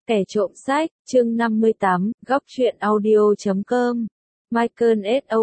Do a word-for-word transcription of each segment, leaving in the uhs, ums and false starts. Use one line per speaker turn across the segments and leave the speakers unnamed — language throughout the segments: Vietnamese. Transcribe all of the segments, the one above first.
Kẻ trộm sách, chương năm mươi tám, góc truyện audio chấm com. Michael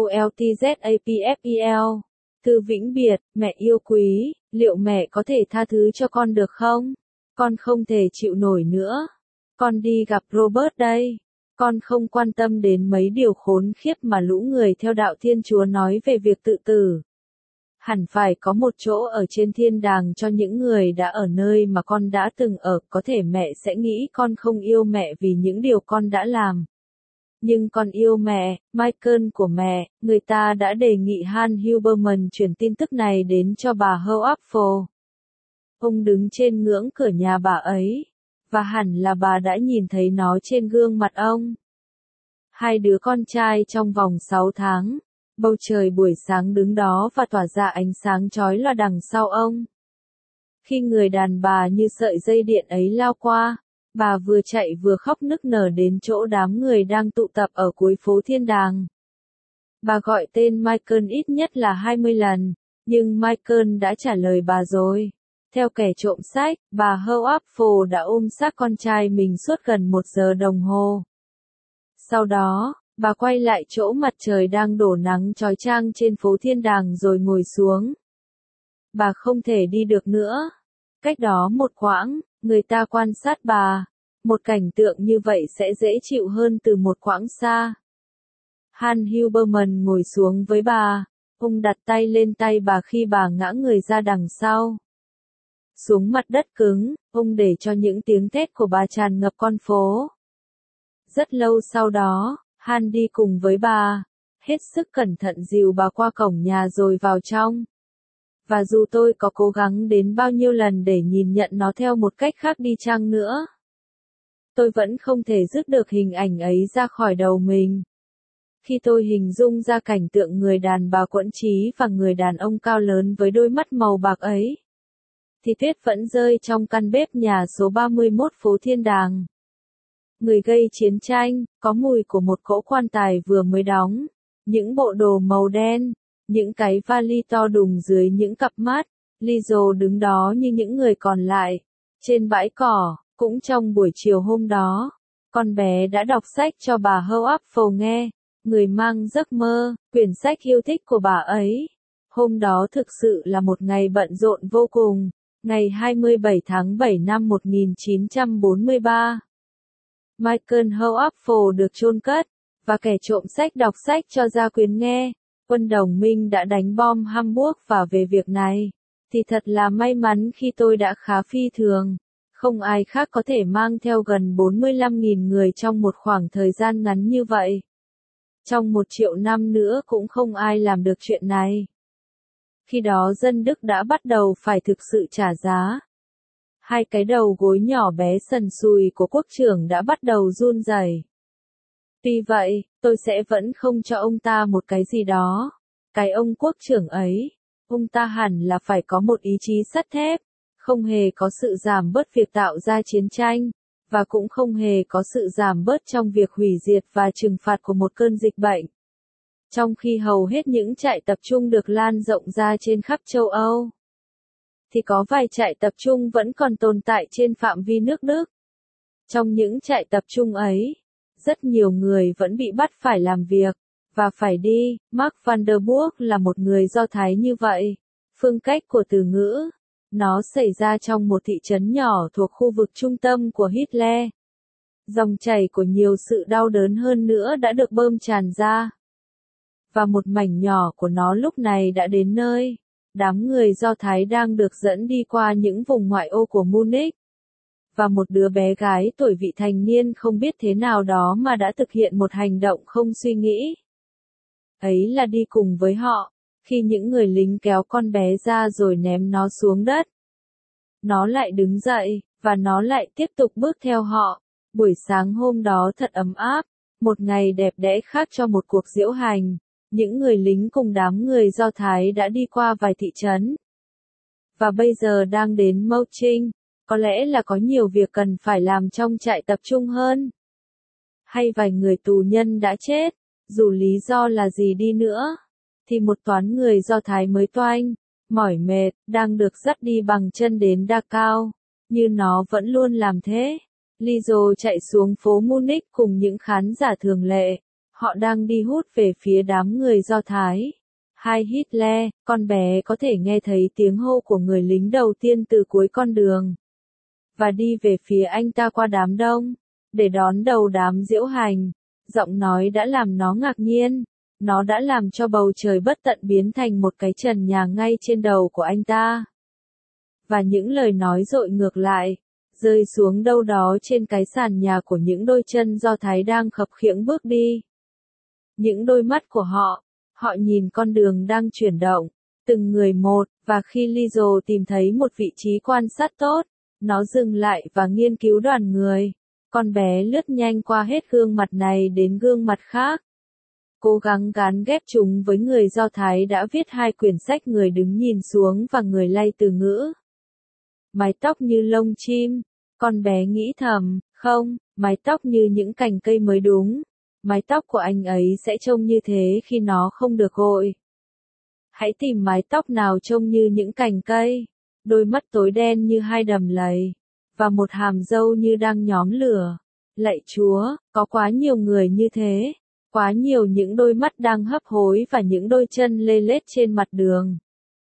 Soltzapfel. Thư vĩnh biệt, mẹ yêu quý, liệu mẹ có thể tha thứ cho con được không? Con không thể chịu nổi nữa. Con đi gặp Robert đây. Con không quan tâm đến mấy điều khốn khiếp mà lũ người theo đạo Thiên Chúa nói về việc tự tử. Hẳn phải có một chỗ ở trên thiên đàng cho những người đã ở nơi mà con đã từng ở, có thể mẹ sẽ nghĩ con không yêu mẹ vì những điều con đã làm. Nhưng con yêu mẹ, Michael của mẹ, người ta đã đề nghị Han Huberman chuyển tin tức này đến cho bà Howapfel. Ông đứng trên ngưỡng cửa nhà bà ấy, và hẳn là bà đã nhìn thấy nó trên gương mặt ông. Hai đứa con trai trong vòng sáu tháng. Bầu trời buổi sáng đứng đó và tỏa ra ánh sáng chói lòa đằng sau ông. Khi người đàn bà như sợi dây điện ấy lao qua, bà vừa chạy vừa khóc nức nở đến chỗ đám người đang tụ tập ở cuối phố thiên đàng. Bà gọi tên Michael ít nhất là hai mươi lần, nhưng Michael đã trả lời bà rồi. Theo kẻ trộm sách, bà Howapfel đã ôm xác con trai mình suốt gần một giờ đồng hồ. Sau đó, bà quay lại chỗ mặt trời đang đổ nắng chói chang trên phố thiên đàng rồi ngồi xuống. Bà không thể đi được nữa. Cách đó một quãng, người ta quan sát bà. Một cảnh tượng như vậy sẽ dễ chịu hơn từ một quãng xa. Han Huberman ngồi xuống với bà. Ông đặt tay lên tay bà khi bà ngã người ra đằng sau. Xuống mặt đất cứng, ông để cho những tiếng thét của bà tràn ngập con phố. Rất lâu sau đó, Han đi cùng với bà, hết sức cẩn thận dìu bà qua cổng nhà rồi vào trong. Và dù tôi có cố gắng đến bao nhiêu lần để nhìn nhận nó theo một cách khác đi chăng nữa, tôi vẫn không thể dứt được hình ảnh ấy ra khỏi đầu mình. Khi tôi hình dung ra cảnh tượng người đàn bà quẫn trí và người đàn ông cao lớn với đôi mắt màu bạc ấy, thì tuyết vẫn rơi trong căn bếp nhà số ba mươi mốt phố thiên đàng. Người gây chiến tranh, có mùi của một cỗ quan tài vừa mới đóng, những bộ đồ màu đen, những cái vali to đùng dưới những cặp mắt, Lizzo đứng đó như những người còn lại, trên bãi cỏ. Cũng trong buổi chiều hôm đó, con bé đã đọc sách cho bà Howapfel nghe, người mang giấc mơ, quyển sách yêu thích của bà ấy. Hôm đó thực sự là một ngày bận rộn vô cùng, ngày hai mươi bảy tháng bảy năm một nghìn chín trăm bốn mươi ba. Michael Howapfel được chôn cất, và kẻ trộm sách đọc sách cho gia quyến nghe. Quân đồng minh đã đánh bom Hamburg và về việc này, thì thật là may mắn khi tôi đã khá phi thường. Không ai khác có thể mang theo gần bốn mươi lăm nghìn người trong một khoảng thời gian ngắn như vậy. Trong một triệu năm nữa cũng không ai làm được chuyện này. Khi đó dân Đức đã bắt đầu phải thực sự trả giá. Hai cái đầu gối nhỏ bé sần sùi của quốc trưởng đã bắt đầu run rẩy. Tuy vậy, tôi sẽ vẫn không cho ông ta một cái gì đó. Cái ông quốc trưởng ấy, ông ta hẳn là phải có một ý chí sắt thép, không hề có sự giảm bớt việc tạo ra chiến tranh, và cũng không hề có sự giảm bớt trong việc hủy diệt và trừng phạt của một cơn dịch bệnh. Trong khi hầu hết những trại tập trung được lan rộng ra trên khắp châu Âu, thì có vài trại tập trung vẫn còn tồn tại trên phạm vi nước Đức. Trong những trại tập trung ấy, rất nhiều người vẫn bị bắt phải làm việc, và phải đi. Mark van der Burg là một người Do Thái như vậy. Phương cách của từ ngữ, nó xảy ra trong một thị trấn nhỏ thuộc khu vực trung tâm của Hitler. Dòng chảy của nhiều sự đau đớn hơn nữa đã được bơm tràn ra. Và một mảnh nhỏ của nó lúc này đã đến nơi. Đám người Do Thái đang được dẫn đi qua những vùng ngoại ô của Munich. Và một đứa bé gái tuổi vị thành niên không biết thế nào đó mà đã thực hiện một hành động không suy nghĩ. Ấy là đi cùng với họ, khi những người lính kéo con bé ra rồi ném nó xuống đất. Nó lại đứng dậy, và nó lại tiếp tục bước theo họ. Buổi sáng hôm đó thật ấm áp, một ngày đẹp đẽ khác cho một cuộc diễu hành. Những người lính cùng đám người Do Thái đã đi qua vài thị trấn. Và bây giờ đang đến Mauching, có lẽ là có nhiều việc cần phải làm trong trại tập trung hơn. Hay vài người tù nhân đã chết, dù lý do là gì đi nữa, thì một toán người Do Thái mới toanh, mỏi mệt, đang được dắt đi bằng chân đến Dachau, như nó vẫn luôn làm thế. Lizzo chạy xuống phố Munich cùng những khán giả thường lệ. Họ đang đi hút về phía đám người Do Thái. Hai Hitler, con bé có thể nghe thấy tiếng hô của người lính đầu tiên từ cuối con đường. Và đi về phía anh ta qua đám đông. Để đón đầu đám diễu hành. Giọng nói đã làm nó ngạc nhiên. Nó đã làm cho bầu trời bất tận biến thành một cái trần nhà ngay trên đầu của anh ta. Và những lời nói dội ngược lại, rơi xuống đâu đó trên cái sàn nhà của những đôi chân Do Thái đang khập khiễng bước đi. Những đôi mắt của họ, họ nhìn con đường đang chuyển động, từng người một, và khi Lizzo tìm thấy một vị trí quan sát tốt, nó dừng lại và nghiên cứu đoàn người. Con bé lướt nhanh qua hết gương mặt này đến gương mặt khác. Cố gắng gán ghép chúng với người Do Thái đã viết hai quyển sách Người đứng nhìn xuống và Người lay từ ngữ. Mái tóc như lông chim, con bé nghĩ thầm, không, mái tóc như những cành cây mới đúng. Mái tóc của anh ấy sẽ trông như thế khi nó không được gội. Hãy tìm mái tóc nào trông như những cành cây, đôi mắt tối đen như hai đầm lầy, và một hàm râu như đang nhóm lửa. Lạy Chúa, có quá nhiều người như thế, quá nhiều những đôi mắt đang hấp hối và những đôi chân lê lết trên mặt đường.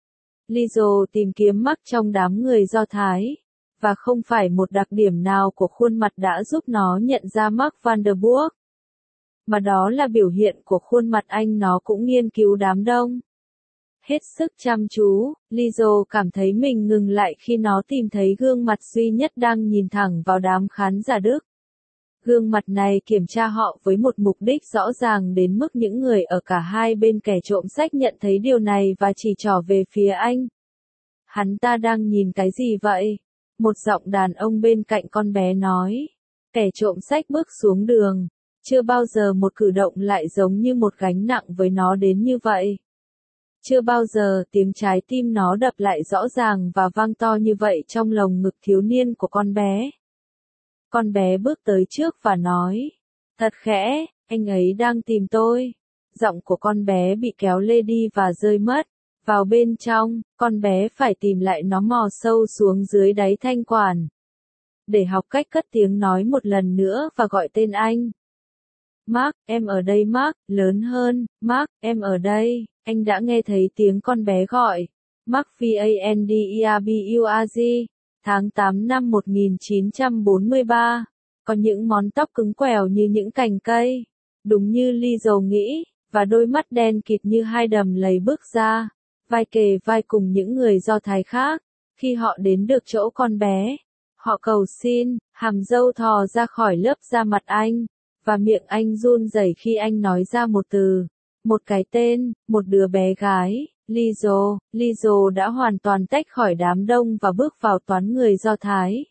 Lizzo tìm kiếm mắc trong đám người Do Thái, và không phải một đặc điểm nào của khuôn mặt đã giúp nó nhận ra Mark Vanderburg, mà đó là biểu hiện của khuôn mặt anh. Nó cũng nghiên cứu đám đông. Hết sức chăm chú, Lizzo cảm thấy mình ngừng lại khi nó tìm thấy gương mặt duy nhất đang nhìn thẳng vào đám khán giả Đức. Gương mặt này kiểm tra họ với một mục đích rõ ràng đến mức những người ở cả hai bên kẻ trộm sách nhận thấy điều này và chỉ trỏ về phía anh. Hắn ta đang nhìn cái gì vậy? Một giọng đàn ông bên cạnh con bé nói. Kẻ trộm sách bước xuống đường. Chưa bao giờ một cử động lại giống như một gánh nặng với nó đến như vậy. Chưa bao giờ tiếng trái tim nó đập lại rõ ràng và vang to như vậy trong lồng ngực thiếu niên của con bé. Con bé bước tới trước và nói, thật khẽ, anh ấy đang tìm tôi. Giọng của con bé bị kéo lê đi và rơi mất. Vào bên trong, con bé phải tìm lại nó mò sâu xuống dưới đáy thanh quản. Để học cách cất tiếng nói một lần nữa và gọi tên anh. Mark, em ở đây Mark, lớn hơn, Mark, em ở đây. Anh đã nghe thấy tiếng con bé gọi. Mark Vanderburg, tháng tám năm một nghìn chín trăm bốn mươi ba. Có những món tóc cứng quèo như những cành cây. Đúng như Lizzo nghĩ, và đôi mắt đen kịt như hai đầm lầy bước ra, vai kề vai cùng những người Do Thái khác. Khi họ đến được chỗ con bé, họ cầu xin, hàm râu thò ra khỏi lớp da mặt anh, và miệng anh run rẩy khi anh nói ra một từ, một cái tên, một đứa bé gái. Lizzo, Lizzo đã hoàn toàn tách khỏi đám đông và bước vào toán người Do Thái.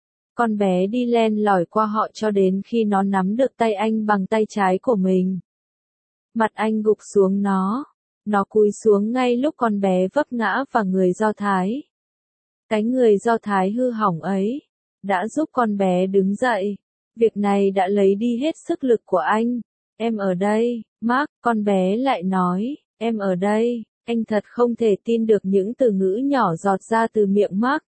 Con bé đi len lỏi qua họ cho đến khi nó nắm được tay anh bằng tay trái của mình. Mặt anh gục xuống nó. Nó cúi xuống ngay lúc con bé vấp ngã vào người Do Thái. Cái người Do Thái hư hỏng ấy đã giúp con bé đứng dậy. Việc này đã lấy đi hết sức lực của anh. Em ở đây, Mark, con bé lại nói, em ở đây. Anh thật không thể tin được những từ ngữ nhỏ giọt ra từ miệng Mark.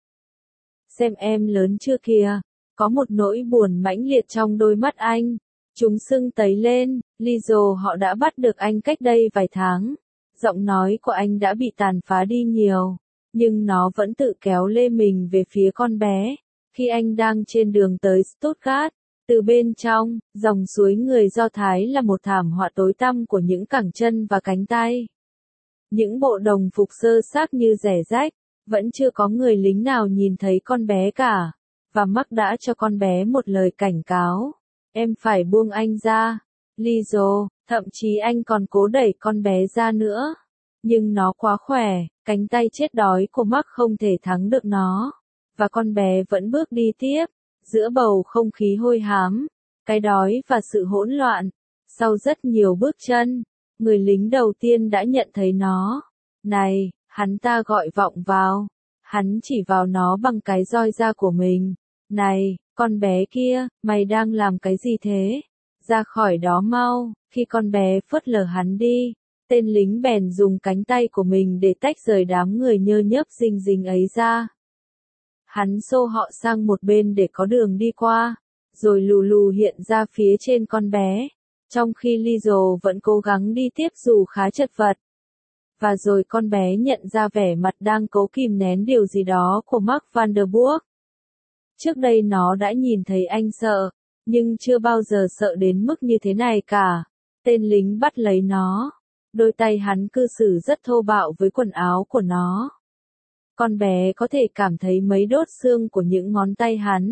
Xem em lớn chưa kìa. Có một nỗi buồn mãnh liệt trong đôi mắt anh. Chúng sưng tấy lên. Lizzo, họ đã bắt được anh cách đây vài tháng. Giọng nói của anh đã bị tàn phá đi nhiều. Nhưng nó vẫn tự kéo lê mình về phía con bé. Khi anh đang trên đường tới Stuttgart, từ bên trong, dòng suối người Do Thái là một thảm họa tối tăm của những cẳng chân và cánh tay. Những bộ đồng phục sơ xác như rẻ rách, vẫn chưa có người lính nào nhìn thấy con bé cả. Và Mark đã cho con bé một lời cảnh cáo. Em phải buông anh ra. Lizzo, thậm chí anh còn cố đẩy con bé ra nữa. Nhưng nó quá khỏe, cánh tay chết đói của Mark không thể thắng được nó. Và con bé vẫn bước đi tiếp, giữa bầu không khí hôi hám, cái đói và sự hỗn loạn. Sau rất nhiều bước chân, người lính đầu tiên đã nhận thấy nó. Này, hắn ta gọi vọng vào. Hắn chỉ vào nó bằng cái roi da của mình. Này, con bé kia, mày đang làm cái gì thế? Ra khỏi đó mau. Khi con bé phớt lờ hắn đi, tên lính bèn dùng cánh tay của mình để tách rời đám người nhơ nhớp rình rình ấy ra. Hắn xô họ sang một bên để có đường đi qua. rồi lù lù hiện ra phía trên con bé, trong khi Lizzo vẫn cố gắng đi tiếp dù khá chật vật. Và rồi con bé nhận ra vẻ mặt đang cố kìm nén điều gì đó của Mark Vanderburg. Trước đây nó đã nhìn thấy anh sợ, nhưng chưa bao giờ sợ đến mức như thế này cả. Tên lính bắt lấy nó. Đôi tay hắn cư xử rất thô bạo với quần áo của nó. Con bé có thể cảm thấy mấy đốt xương của những ngón tay hắn.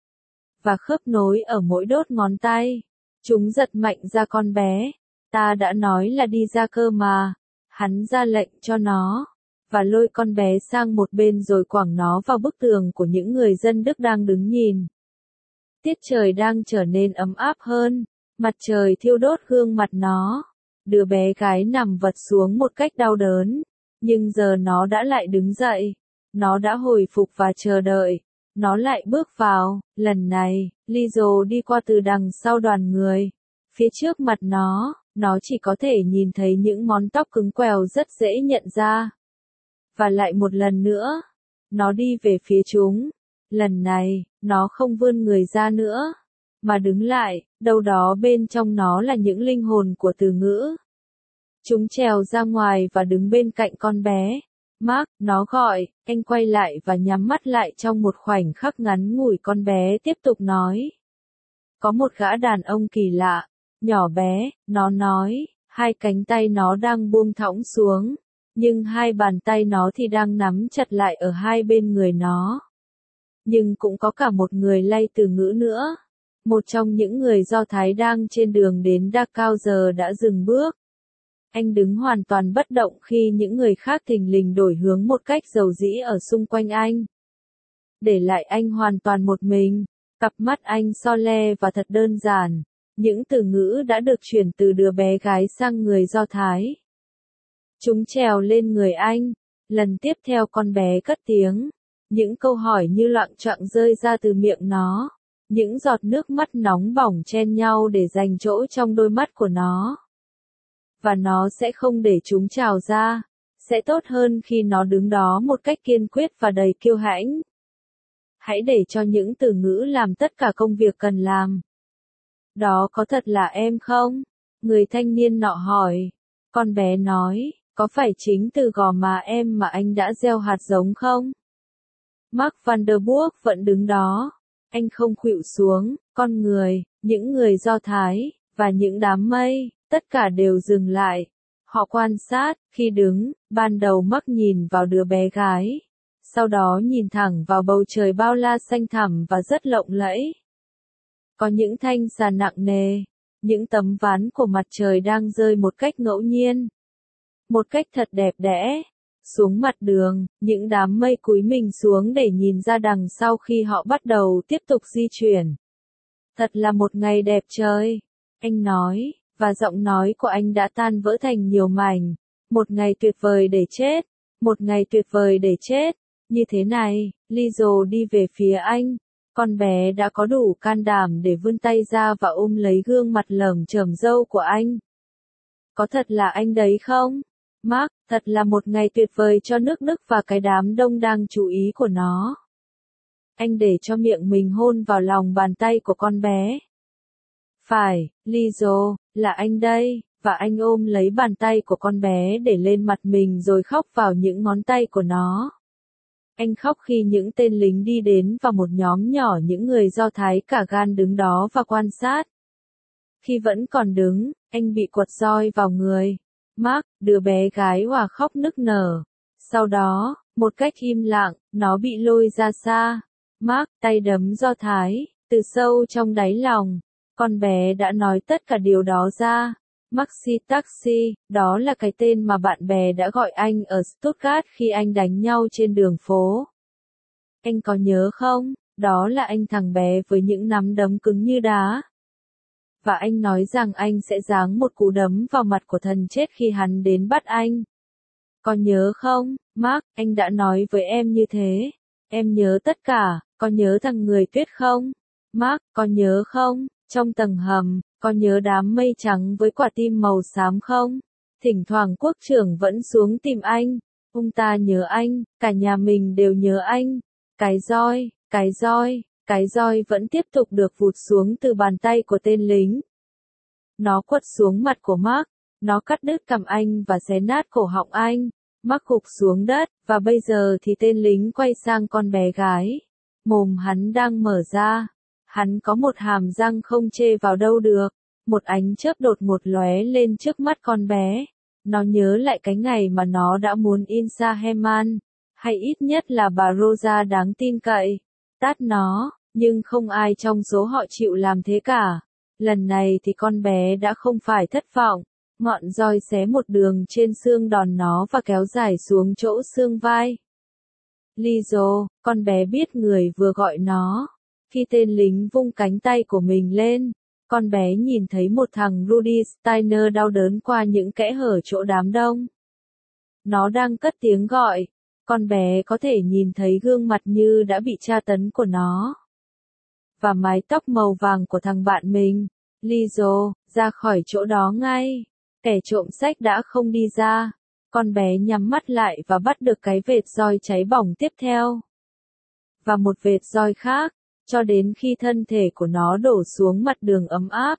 Và khớp nối ở mỗi đốt ngón tay. Chúng giật mạnh ra con bé. Ta đã nói là đi ra cơ mà. Hắn ra lệnh cho nó. Và lôi con bé sang một bên rồi quẳng nó vào bức tường của những người dân Đức đang đứng nhìn. Tiết trời đang trở nên ấm áp hơn. Mặt trời thiêu đốt gương mặt nó. Đứa bé gái nằm vật xuống một cách đau đớn. Nhưng giờ nó đã lại đứng dậy. Nó đã hồi phục và chờ đợi. Nó lại bước vào. Lần này, Lizzo đi qua từ đằng sau đoàn người. Phía trước mặt nó, nó chỉ có thể nhìn thấy những món tóc cứng quèo rất dễ nhận ra. Và lại một lần nữa, nó đi về phía chúng. Lần này, nó không vươn người ra nữa, mà đứng lại, đâu đó bên trong nó là những linh hồn của từ ngữ. Chúng trèo ra ngoài và đứng bên cạnh con bé. Mark, nó gọi, anh quay lại và nhắm mắt lại trong một khoảnh khắc ngắn ngủi. Con bé tiếp tục nói. Có một gã đàn ông kỳ lạ, nhỏ bé, nó nói, hai cánh tay nó đang buông thõng xuống, nhưng hai bàn tay nó thì đang nắm chặt lại ở hai bên người nó. Nhưng cũng có cả một người lay từ ngữ nữa. Một trong những người Do Thái đang trên đường đến Dachau giờ đã dừng bước. Anh đứng hoàn toàn bất động khi những người khác thình lình đổi hướng một cách dầu dĩ ở xung quanh anh. Để lại anh hoàn toàn một mình, cặp mắt anh so le và thật đơn giản. Những từ ngữ đã được chuyển từ đứa bé gái sang người Do Thái. Chúng trèo lên người anh. Lần tiếp theo con bé cất tiếng. Những câu hỏi như loạng choạng rơi ra từ miệng nó. Những giọt nước mắt nóng bỏng chen nhau để dành chỗ trong đôi mắt của nó. Và nó sẽ không để chúng trào ra. Sẽ tốt hơn khi nó đứng đó một cách kiên quyết và đầy kiêu hãnh. Hãy để cho những từ ngữ làm tất cả công việc cần làm. Đó có thật là em không? Người thanh niên nọ hỏi. Con bé nói, có phải chính từ gò má em mà anh đã gieo hạt giống không? Mark Vanderburg vẫn đứng đó. Anh không khuỵu xuống. Con người, những người Do Thái, và những đám mây, tất cả đều dừng lại. Họ quan sát, khi đứng, ban đầu Mark nhìn vào đứa bé gái. Sau đó nhìn thẳng vào bầu trời bao la xanh thẳm và rất lộng lẫy. Có những thanh xà nặng nề, những tấm ván của mặt trời đang rơi một cách ngẫu nhiên. Một cách thật đẹp đẽ. Xuống mặt đường, những đám mây cúi mình xuống để nhìn ra đằng sau khi họ bắt đầu tiếp tục di chuyển. Thật là một ngày đẹp trời, anh nói, và giọng nói của anh đã tan vỡ thành nhiều mảnh. Một ngày tuyệt vời để chết, một ngày tuyệt vời để chết. Như thế này, Lizzo đi về phía anh. Con bé đã có đủ can đảm để vươn tay ra và ôm lấy gương mặt lởm chởm râu của anh. Có thật là anh đấy không? Mark, thật là một ngày tuyệt vời cho nước Đức và cái đám đông đang chú ý của nó. Anh để cho miệng mình hôn vào lòng bàn tay của con bé. Phải, Lizzo, là anh đây, và anh ôm lấy bàn tay của con bé để lên mặt mình rồi khóc vào những ngón tay của nó. Anh khóc khi những tên lính đi đến và một nhóm nhỏ những người Do Thái cả gan đứng đó và quan sát. Khi vẫn còn đứng, anh bị quật roi vào người. Mark, đứa bé gái hòa khóc nức nở. Sau đó, một cách im lặng, nó bị lôi ra xa. Mark, tay đấm Do Thái, từ sâu trong đáy lòng. Con bé đã nói tất cả điều đó ra. Maxi Taxi, đó là cái tên mà bạn bè đã gọi anh ở Stuttgart khi anh đánh nhau trên đường phố. Anh có nhớ không? Đó là anh thằng bé với những nắm đấm cứng như đá. Và anh nói rằng anh sẽ giáng một cú đấm vào mặt của thần chết khi hắn đến bắt anh. Có nhớ không, Mark, anh đã nói với em như thế. Em nhớ tất cả, có nhớ thằng người tuyết không? Mark, có nhớ không, trong tầng hầm, có nhớ đám mây trắng với quả tim màu xám không? Thỉnh thoảng quốc trưởng vẫn xuống tìm anh. Ông ta nhớ anh, cả nhà mình đều nhớ anh. Cái roi, cái roi, cái roi vẫn tiếp tục được vụt xuống từ bàn tay của tên lính. Nó quật xuống mặt của Mark, nó cắt đứt cằm anh và xé nát cổ họng anh. Mark gục xuống đất, và bây giờ thì tên lính quay sang con bé gái. Mồm hắn đang mở ra. Hắn có một hàm răng không chê vào đâu được. Một ánh chớp đột ngột lóe lên trước mắt con bé. Nó nhớ lại cái ngày mà nó đã muốn Insa Heman, hay ít nhất là bà Rosa đáng tin cậy, tát nó, nhưng không ai trong số họ chịu làm thế cả. Lần này thì con bé đã không phải thất vọng. Ngọn roi xé một đường trên xương đòn nó và kéo dài xuống chỗ xương vai. Lizzo, con bé biết người vừa gọi nó. Khi tên lính vung cánh tay của mình lên, con bé nhìn thấy một thằng Rudy Steiner đau đớn qua những kẽ hở chỗ đám đông. Nó đang cất tiếng gọi. Con bé có thể nhìn thấy gương mặt như đã bị tra tấn của nó. Và mái tóc màu vàng của thằng bạn mình. Lizzo, ra khỏi chỗ đó ngay. Kẻ trộm sách đã không đi ra. Con bé nhắm mắt lại và bắt được cái vệt roi cháy bỏng tiếp theo. Và một vệt roi khác, cho đến khi thân thể của nó đổ xuống mặt đường ấm áp.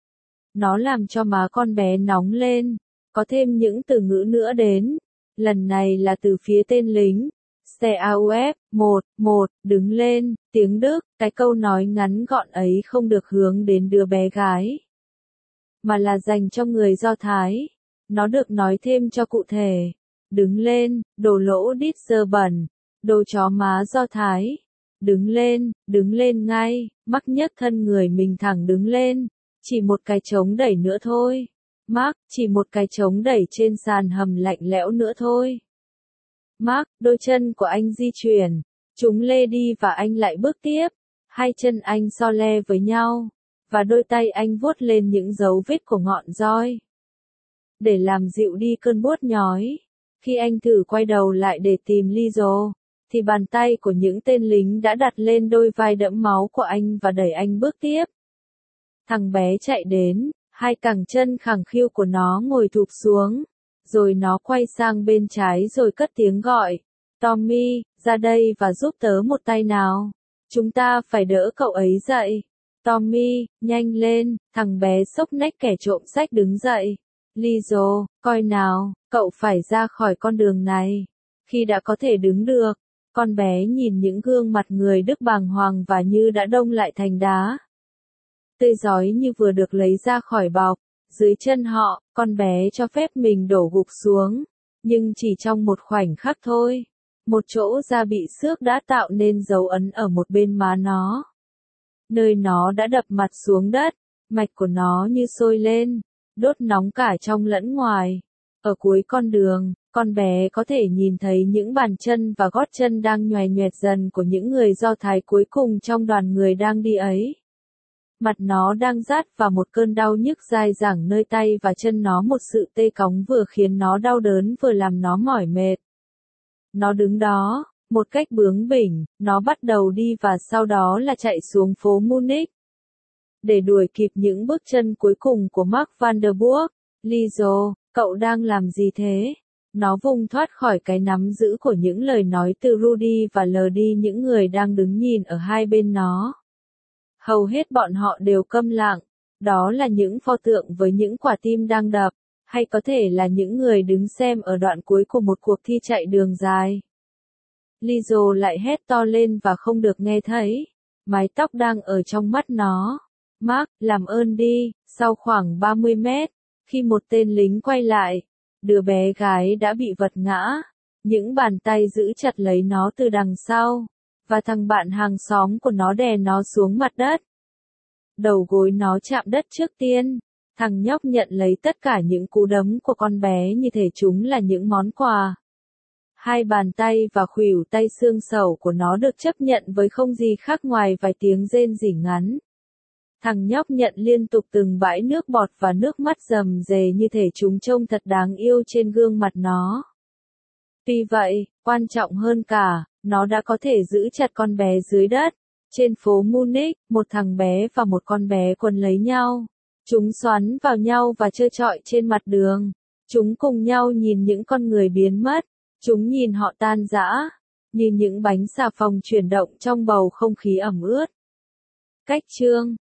Nó làm cho má con bé nóng lên. Có thêm những từ ngữ nữa đến. Lần này là từ phía tên lính. C A U F, một, một, đứng lên, tiếng Đức, cái câu nói ngắn gọn ấy không được hướng đến đứa bé gái, mà là dành cho người Do Thái. Nó được nói thêm cho cụ thể. Đứng lên, đồ lỗ đít dơ bẩn, đồ chó má Do Thái. Đứng lên, đứng lên ngay, Mark nhấc thân người mình thẳng đứng lên. Chỉ một cái chống đẩy nữa thôi. Mark, chỉ một cái chống đẩy trên sàn hầm lạnh lẽo nữa thôi. Mark, đôi chân của anh di chuyển. Chúng lê đi và anh lại bước tiếp. Hai chân anh so le với nhau. Và đôi tay anh vuốt lên những dấu vết của ngọn roi. Để làm dịu đi cơn buốt nhói. Khi anh thử quay đầu lại để tìm Lizzo, thì bàn tay của những tên lính đã đặt lên đôi vai đẫm máu của anh và đẩy anh bước tiếp. Thằng bé chạy đến. Hai cẳng chân khẳng khiu của nó ngồi thụp xuống. Rồi nó quay sang bên trái rồi cất tiếng gọi. Tommy, ra đây và giúp tớ một tay nào. Chúng ta phải đỡ cậu ấy dậy. Tommy, nhanh lên, thằng bé xốc nách kẻ trộm sách đứng dậy. Lizzo, coi nào, cậu phải ra khỏi con đường này. Khi đã có thể đứng được, con bé nhìn những gương mặt người Đức bàng hoàng và như đã đông lại thành đá. Tươi rói như vừa được lấy ra khỏi bọc. Dưới chân họ, con bé cho phép mình đổ gục xuống. Nhưng chỉ trong một khoảnh khắc thôi. Một chỗ da bị xước đã tạo nên dấu ấn ở một bên má nó. Nơi nó đã đập mặt xuống đất. Mạch của nó như sôi lên. Đốt nóng cả trong lẫn ngoài. Ở cuối con đường, con bé có thể nhìn thấy những bàn chân và gót chân đang nhoè nhoẹt dần của những người Do Thái cuối cùng trong đoàn người đang đi ấy. Mặt nó đang rát và một cơn đau nhức dai dẳng nơi tay và chân nó, một sự tê cóng vừa khiến nó đau đớn vừa làm nó mỏi mệt. Nó đứng đó, một cách bướng bỉnh, nó bắt đầu đi và sau đó là chạy xuống phố Munich. Để đuổi kịp những bước chân cuối cùng của Mark Vanderburg. Lizzo, cậu đang làm gì thế? Nó vùng thoát khỏi cái nắm giữ của những lời nói từ Rudy và lờ đi những người đang đứng nhìn ở hai bên nó. Hầu hết bọn họ đều câm lặng. Đó là những pho tượng với những quả tim đang đập, hay có thể là những người đứng xem ở đoạn cuối của một cuộc thi chạy đường dài. Lizzo lại hét to lên và không được nghe thấy. Mái tóc đang ở trong mắt nó. Mark, làm ơn đi. Sau khoảng ba mươi mét, khi một tên lính quay lại, đứa bé gái đã bị vật ngã. Những bàn tay giữ chặt lấy nó từ đằng sau. Và thằng bạn hàng xóm của nó đè nó xuống mặt đất. Đầu gối nó chạm đất trước tiên. Thằng nhóc nhận lấy tất cả những cú đấm của con bé như thể chúng là những món quà. Hai bàn tay và khuỷu tay xương sẩu của nó được chấp nhận với không gì khác ngoài vài tiếng rên rỉ ngắn. Thằng nhóc nhận liên tục từng bãi nước bọt và nước mắt rầm rề như thể chúng trông thật đáng yêu trên gương mặt nó. Tuy vậy, quan trọng hơn cả, nó đã có thể giữ chặt con bé dưới đất. Trên phố Munich, một thằng bé và một con bé quấn lấy nhau. Chúng xoắn vào nhau và trơ trọi trên mặt đường. Chúng cùng nhau nhìn những con người biến mất. Chúng nhìn họ tan rã, như những bánh xà phòng chuyển động trong bầu không khí ẩm ướt. Cách chương